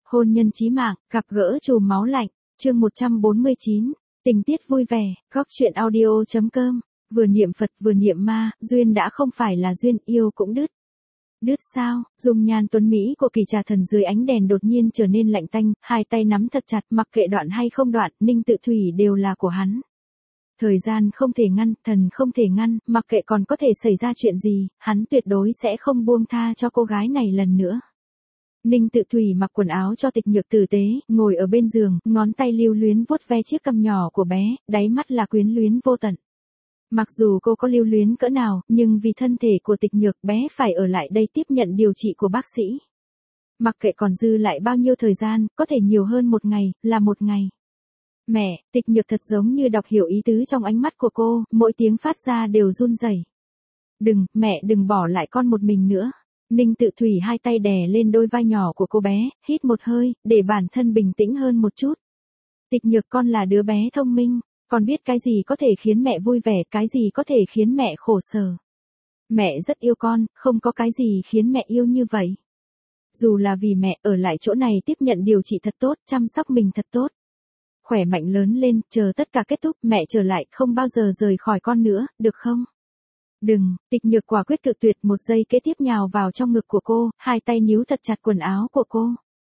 Hôn nhân chí mạng, gặp gỡ trùm máu lạnh, chương 149, tình tiết vui vẻ, góc truyện audio.com, vừa niệm Phật vừa niệm ma, duyên đã không phải là duyên, yêu cũng đứt. Đứt sao? Dung nhan tuấn Mỹ của Kỳ Trà Thần dưới ánh đèn đột nhiên trở nên lạnh tanh, hai tay nắm thật chặt, mặc kệ đoạn hay không đoạn, Ninh Tự Thủy đều là của hắn. Thời gian không thể ngăn, thần không thể ngăn, mặc kệ còn có thể xảy ra chuyện gì, hắn tuyệt đối sẽ không buông tha cho cô gái này lần nữa. Ninh Tự Thủy mặc quần áo cho Tịch Nhược tử tế, ngồi ở bên giường, ngón tay lưu luyến vuốt ve chiếc cằm nhỏ của bé, đáy mắt là quyến luyến vô tận. Mặc dù cô có lưu luyến cỡ nào, nhưng vì thân thể của Tịch Nhược bé phải ở lại đây tiếp nhận điều trị của bác sĩ. Mặc kệ còn dư lại bao nhiêu thời gian, có thể nhiều hơn một ngày, là một ngày. Mẹ, Tịch Nhược thật giống như đọc hiểu ý tứ trong ánh mắt của cô, mỗi tiếng phát ra đều run rẩy. Đừng, mẹ đừng bỏ lại con một mình nữa. Ninh Tự Thủy hai tay đè lên đôi vai nhỏ của cô bé, hít một hơi, để bản thân bình tĩnh hơn một chút. Tịch Nhược con là đứa bé thông minh, con biết cái gì có thể khiến mẹ vui vẻ, cái gì có thể khiến mẹ khổ sở. Mẹ rất yêu con, không có cái gì khiến mẹ yêu như vậy. Dù là vì mẹ, ở lại chỗ này tiếp nhận điều trị thật tốt, chăm sóc mình thật tốt. Khỏe mạnh lớn lên, chờ tất cả kết thúc, mẹ trở lại, không bao giờ rời khỏi con nữa, được không? Đừng, Tịch Nhược quả quyết cự tuyệt, một giây kế tiếp nhào vào trong ngực của cô, hai tay níu thật chặt quần áo của cô.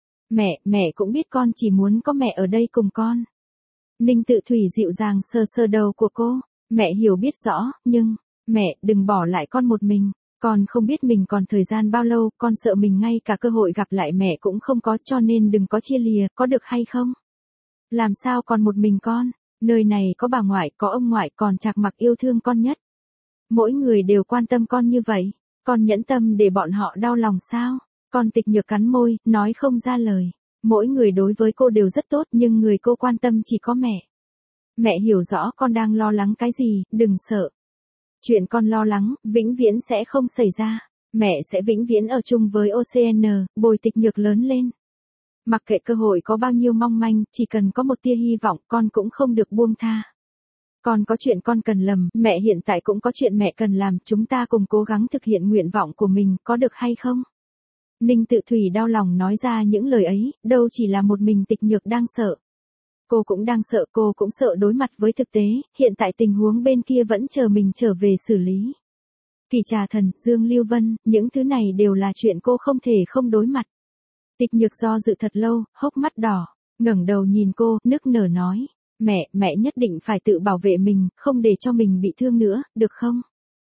Mẹ cũng biết con chỉ muốn có mẹ ở đây cùng con. Ninh Tự Thủy dịu dàng sờ sờ đầu của cô, mẹ hiểu biết rõ, nhưng, mẹ đừng bỏ lại con một mình. Con không biết mình còn thời gian bao lâu, con sợ mình ngay cả cơ hội gặp lại mẹ cũng không có, cho nên đừng có chia lìa, có được hay không? Làm sao còn một mình con, nơi này có bà ngoại, có ông ngoại, còn Trạc Mặc yêu thương con nhất. Mỗi người đều quan tâm con như vậy, con nhẫn tâm để bọn họ đau lòng sao? Con Tịch Nhược cắn môi, nói không ra lời. Mỗi người đối với cô đều rất tốt, nhưng người cô quan tâm chỉ có mẹ. Mẹ hiểu rõ con đang lo lắng cái gì, đừng sợ. Chuyện con lo lắng, vĩnh viễn sẽ không xảy ra. Mẹ sẽ vĩnh viễn ở chung với OCN, bồi Tịch Nhược lớn lên. Mặc kệ cơ hội có bao nhiêu mong manh, chỉ cần có một tia hy vọng, con cũng không được buông tha. Con có chuyện con cần làm, mẹ hiện tại cũng có chuyện mẹ cần làm, chúng ta cùng cố gắng thực hiện nguyện vọng của mình, có được hay không? Ninh Tự Thủy đau lòng nói ra những lời ấy, đâu chỉ là một mình Tịch Nhược đang sợ. Cô cũng đang sợ, cô cũng sợ đối mặt với thực tế, hiện tại tình huống bên kia vẫn chờ mình trở về xử lý. Kỳ Trà Thần, Dương Lưu Vân, những thứ này đều là chuyện cô không thể không đối mặt. Tịch Nhược do dự thật lâu, hốc mắt đỏ, ngẩng đầu nhìn cô, nức nở nói. Mẹ nhất định phải tự bảo vệ mình, không để cho mình bị thương nữa, được không?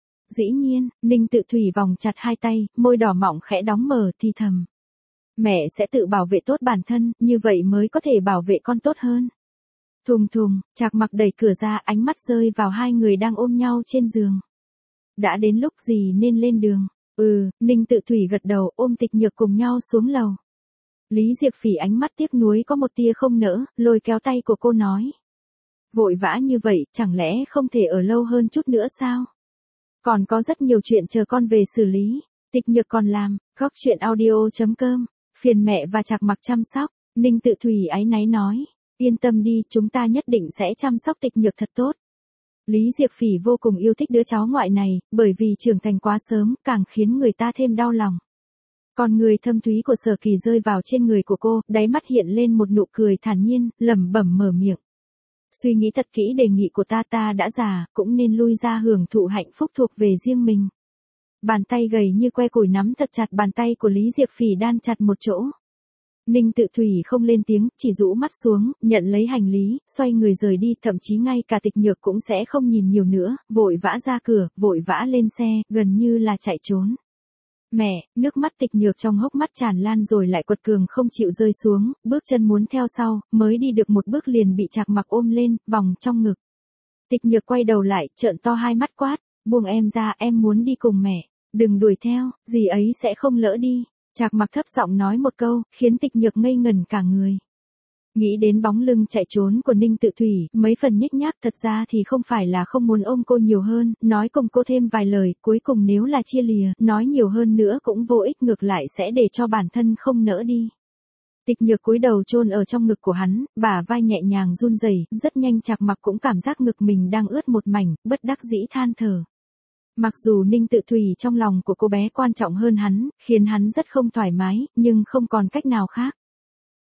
Dĩ nhiên, Ninh Tự Thủy vòng chặt hai tay, môi đỏ mọng khẽ đóng mở thì thầm. Mẹ sẽ tự bảo vệ tốt bản thân, như vậy mới có thể bảo vệ con tốt hơn. Thùng thùng, Trạc Mặc đẩy cửa ra, ánh mắt rơi vào hai người đang ôm nhau trên giường. Đã đến lúc gì nên lên đường? Ninh Tự Thủy gật đầu, ôm Tịch Nhược cùng nhau xuống lầu. Lý Diệp Phỉ ánh mắt tiếc nuối có một tia không nỡ, lôi kéo tay của cô nói. Vội vã như vậy, chẳng lẽ không thể ở lâu hơn chút nữa sao? Còn có rất nhiều chuyện chờ con về xử lý. Tịch Nhược còn làm, góc truyện audio.com, phiền mẹ và Trạc Mặc chăm sóc. Ninh Tự Thủy áy náy nói. Yên tâm đi, chúng ta nhất định sẽ chăm sóc Tịch Nhược thật tốt. Lý Diệp Phỉ vô cùng yêu thích đứa cháu ngoại này, bởi vì trưởng thành quá sớm, càng khiến người ta thêm đau lòng. Con người thâm thúy của Sở Kỳ rơi vào trên người của cô, đáy mắt hiện lên một nụ cười thản nhiên, lẩm bẩm mở miệng. Suy nghĩ thật kỹ, đề nghị của ta đã già, cũng nên lui ra hưởng thụ hạnh phúc thuộc về riêng mình. Bàn tay gầy như que củi nắm thật chặt bàn tay của Lý Diệp Phỉ đan chặt một chỗ. Ninh Tự Thủy không lên tiếng, chỉ rũ mắt xuống, nhận lấy hành lý, xoay người rời đi, thậm chí ngay cả Tịch Nhược cũng sẽ không nhìn nhiều nữa, vội vã ra cửa, vội vã lên xe, gần như là chạy trốn. Mẹ, nước mắt Tịch Nhược trong hốc mắt tràn lan rồi lại quật cường không chịu rơi xuống, bước chân muốn theo sau, mới đi được một bước liền bị Trạc Mặc ôm lên, vòng trong ngực. Tịch Nhược quay đầu lại, trợn to hai mắt quát, buông em ra, em muốn đi cùng mẹ, đừng đuổi theo, gì ấy sẽ không lỡ đi. Trạc Mặc thấp giọng nói một câu, khiến Tịch Nhược ngây ngẩn cả người. Nghĩ đến bóng lưng chạy trốn của Ninh Tự Thủy, mấy phần nhếch nhác, thật ra thì không phải là không muốn ôm cô nhiều hơn, nói cùng cô thêm vài lời, cuối cùng nếu là chia lìa, nói nhiều hơn nữa cũng vô ích, ngược lại sẽ để cho bản thân không nỡ đi. Tịch Nhược cúi đầu chôn ở trong ngực của hắn, bả vai nhẹ nhàng run rẩy, rất nhanh Trạc Mặc cũng cảm giác ngực mình đang ướt một mảnh, bất đắc dĩ than thở. Mặc dù Ninh Tự Thủy trong lòng của cô bé quan trọng hơn hắn, khiến hắn rất không thoải mái, nhưng không còn cách nào khác.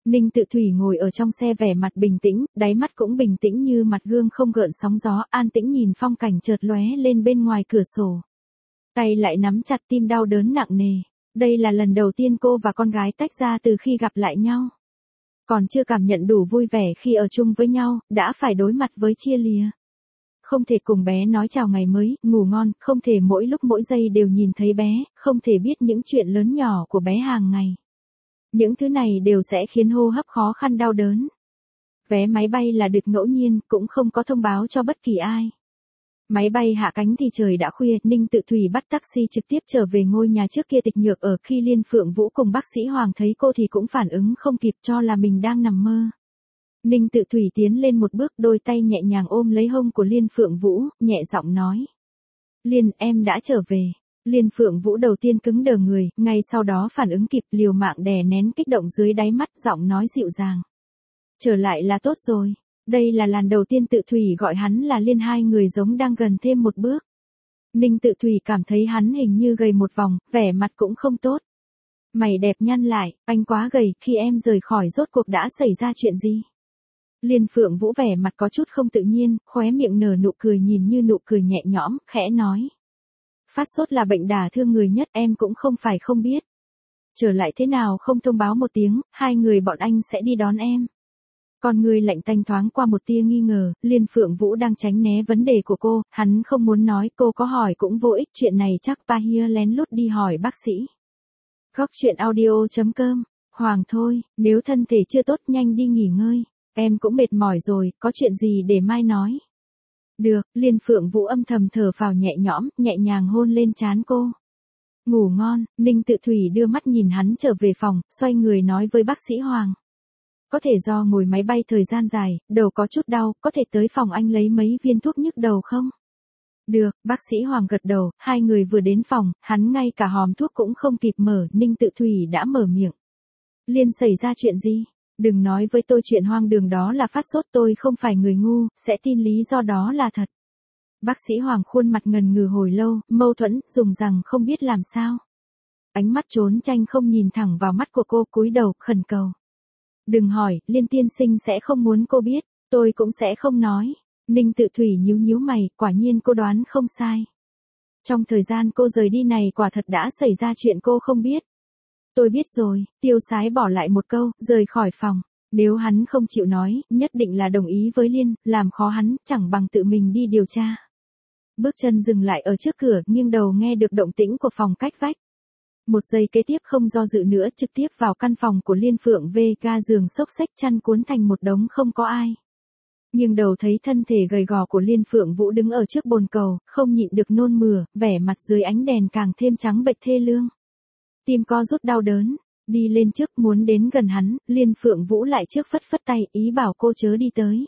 Ninh Tự Thủy ngồi ở trong xe vẻ mặt bình tĩnh, đáy mắt cũng bình tĩnh như mặt gương không gợn sóng gió, an tĩnh nhìn phong cảnh chợt lóe lên bên ngoài cửa sổ. Tay lại nắm chặt, tim đau đớn nặng nề. Đây là lần đầu tiên cô và con gái tách ra từ khi gặp lại nhau. Còn chưa cảm nhận đủ vui vẻ khi ở chung với nhau, đã phải đối mặt với chia lìa. Không thể cùng bé nói chào ngày mới, ngủ ngon, không thể mỗi lúc mỗi giây đều nhìn thấy bé, không thể biết những chuyện lớn nhỏ của bé hàng ngày. Những thứ này đều sẽ khiến hô hấp khó khăn đau đớn. Vé máy bay là được ngẫu nhiên, cũng không có thông báo cho bất kỳ ai. Máy bay hạ cánh thì trời đã khuya, Ninh Tự Thủy bắt taxi trực tiếp trở về ngôi nhà trước kia tịch nhược ở. Khi Liên Phượng Vũ cùng bác sĩ Hoàng thấy cô thì cũng phản ứng không kịp, cho là mình đang nằm mơ. Ninh Tự Thủy tiến lên một bước, đôi tay nhẹ nhàng ôm lấy hông của Liên Phượng Vũ, nhẹ giọng nói. Liên, em đã trở về. Liên Phượng Vũ đầu tiên cứng đờ người, ngay sau đó phản ứng kịp, liều mạng đè nén kích động dưới đáy mắt, giọng nói dịu dàng. Trở lại là tốt rồi. Đây là lần đầu tiên Tự Thủy gọi hắn là Liên, hai người giống đang gần thêm một bước. Ninh Tự Thủy cảm thấy hắn hình như gầy một vòng, vẻ mặt cũng không tốt. Mày đẹp nhăn lại, anh quá gầy, khi em rời khỏi rốt cuộc đã xảy ra chuyện gì? Liên Phượng Vũ vẻ mặt có chút không tự nhiên, khóe miệng nở nụ cười nhìn như nụ cười nhẹ nhõm, khẽ nói. Phát sốt là bệnh đả thương người nhất, em cũng không phải không biết. Trở lại thế nào không thông báo một tiếng, hai người bọn anh sẽ đi đón em. Con người lạnh tanh thoáng qua một tia nghi ngờ, Liên Phượng Vũ đang tránh né vấn đề của cô, hắn không muốn nói, cô có hỏi cũng vô ích, chuyện này chắc Pahia lén lút đi hỏi bác sĩ. Góc chuyện audio.com, Hoàng thôi, nếu thân thể chưa tốt nhanh đi nghỉ ngơi, em cũng mệt mỏi rồi, có chuyện gì để mai nói. Được, Liên Phượng Vũ âm thầm thở phào nhẹ nhõm, nhẹ nhàng hôn lên trán cô. Ngủ ngon, Ninh Tự Thủy đưa mắt nhìn hắn trở về phòng, xoay người nói với bác sĩ Hoàng. Có thể do ngồi máy bay thời gian dài, đầu có chút đau, có thể tới phòng anh lấy mấy viên thuốc nhức đầu không? Được, bác sĩ Hoàng gật đầu, hai người vừa đến phòng, hắn ngay cả hòm thuốc cũng không kịp mở, Ninh Tự Thủy đã mở miệng. Liên, xảy ra chuyện gì? Đừng nói với tôi chuyện hoang đường đó là phát sốt, tôi không phải người ngu, sẽ tin lý do đó là thật. Bác sĩ Hoàng khuôn mặt ngần ngừ hồi lâu, mâu thuẫn, dùng rằng không biết làm sao. Ánh mắt trốn tranh không nhìn thẳng vào mắt của cô, cúi đầu, khẩn cầu. Đừng hỏi, Liên tiên sinh sẽ không muốn cô biết, tôi cũng sẽ không nói. Ninh Tự Thủy nhíu nhíu mày, quả nhiên cô đoán không sai. Trong thời gian cô rời đi này quả thật đã xảy ra chuyện cô không biết. Tôi biết rồi, Tiêu Sái bỏ lại một câu, rời khỏi phòng. Nếu hắn không chịu nói, nhất định là đồng ý với Liên, làm khó hắn, chẳng bằng tự mình đi điều tra. Bước chân dừng lại ở trước cửa, nghiêng đầu nghe được động tĩnh của phòng cách vách. Một giây kế tiếp không do dự nữa, trực tiếp vào căn phòng của Liên Phượng V, ga giường xốc xếch chăn cuốn thành một đống không có ai. Nhưng đầu thấy thân thể gầy gò của Liên Phượng Vũ đứng ở trước bồn cầu, không nhịn được nôn mửa, vẻ mặt dưới ánh đèn càng thêm trắng bệch thê lương. Tim co rút đau đớn, đi lên trước muốn đến gần hắn, Liên Phượng Vũ lại trước phất phất tay, ý bảo cô chớ đi tới.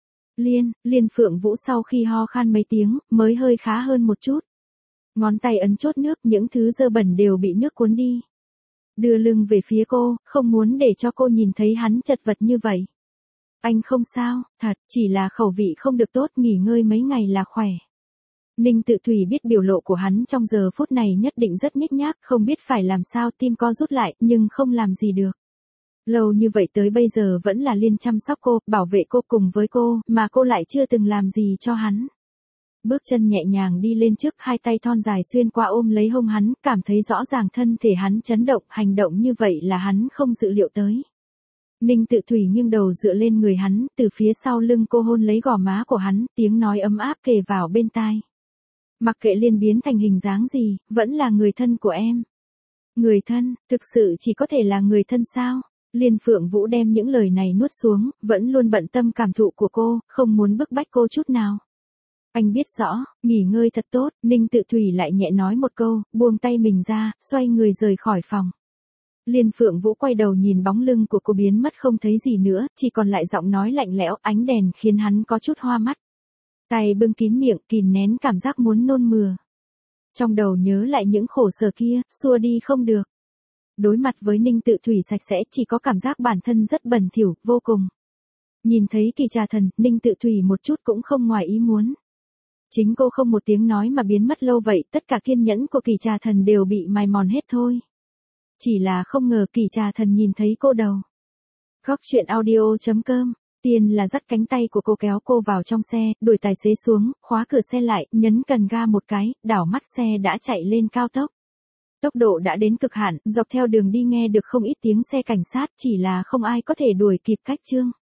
Liên Phượng Vũ sau khi ho khan mấy tiếng, mới hơi khá hơn một chút. Ngón tay ấn chốt nước, những thứ dơ bẩn đều bị nước cuốn đi. Đưa lưng về phía cô, không muốn để cho cô nhìn thấy hắn chật vật như vậy. Anh không sao, thật, chỉ là khẩu vị không được tốt, nghỉ ngơi mấy ngày là khỏe. Ninh Tự Thủy biết biểu lộ của hắn trong giờ phút này nhất định rất nhếch nhác, không biết phải làm sao, tim co rút lại, nhưng không làm gì được. Lâu như vậy tới bây giờ vẫn là Liên chăm sóc cô, bảo vệ cô cùng với cô, mà cô lại chưa từng làm gì cho hắn. Bước chân nhẹ nhàng đi lên trước, hai tay thon dài xuyên qua ôm lấy hông hắn, cảm thấy rõ ràng thân thể hắn chấn động, hành động như vậy là hắn không dự liệu tới. Ninh Tự Thủy nghiêng đầu dựa lên người hắn, từ phía sau lưng cô hôn lấy gò má của hắn, tiếng nói ấm áp kề vào bên tai. Mặc kệ Liên biến thành hình dáng gì, vẫn là người thân của em. Người thân, thực sự chỉ có thể là người thân sao? Liên Phượng Vũ đem những lời này nuốt xuống, vẫn luôn bận tâm cảm thụ của cô, không muốn bức bách cô chút nào. Anh biết rõ, nghỉ ngơi thật tốt, Ninh Tự Thủy lại nhẹ nói một câu, buông tay mình ra, xoay người rời khỏi phòng. Liên Phượng Vũ quay đầu nhìn bóng lưng của cô biến mất không thấy gì nữa, chỉ còn lại giọng nói lạnh lẽo, ánh đèn khiến hắn có chút hoa mắt. Tay bưng kín miệng, kìm nén cảm giác muốn nôn mửa. Trong đầu nhớ lại những khổ sở kia, xua đi không được. Đối mặt với Ninh Tự Thủy sạch sẽ, chỉ có cảm giác bản thân rất bẩn thỉu, vô cùng. Nhìn thấy Kỳ Trà Thần, Ninh Tự Thủy một chút cũng không ngoài ý muốn. Chính cô không một tiếng nói mà biến mất lâu vậy, tất cả kiên nhẫn của Kỳ Trà Thần đều bị mài mòn hết thôi. Chỉ là không ngờ Kỳ Trà Thần nhìn thấy cô đầu. Góc chuyện audio.com. Tiên là dắt cánh tay của cô kéo cô vào trong xe, đuổi tài xế xuống, khóa cửa xe lại, nhấn cần ga một cái, đảo mắt xe đã chạy lên cao tốc. Tốc độ đã đến cực hạn, dọc theo đường đi nghe được không ít tiếng xe cảnh sát, chỉ là không ai có thể đuổi kịp cách Trương.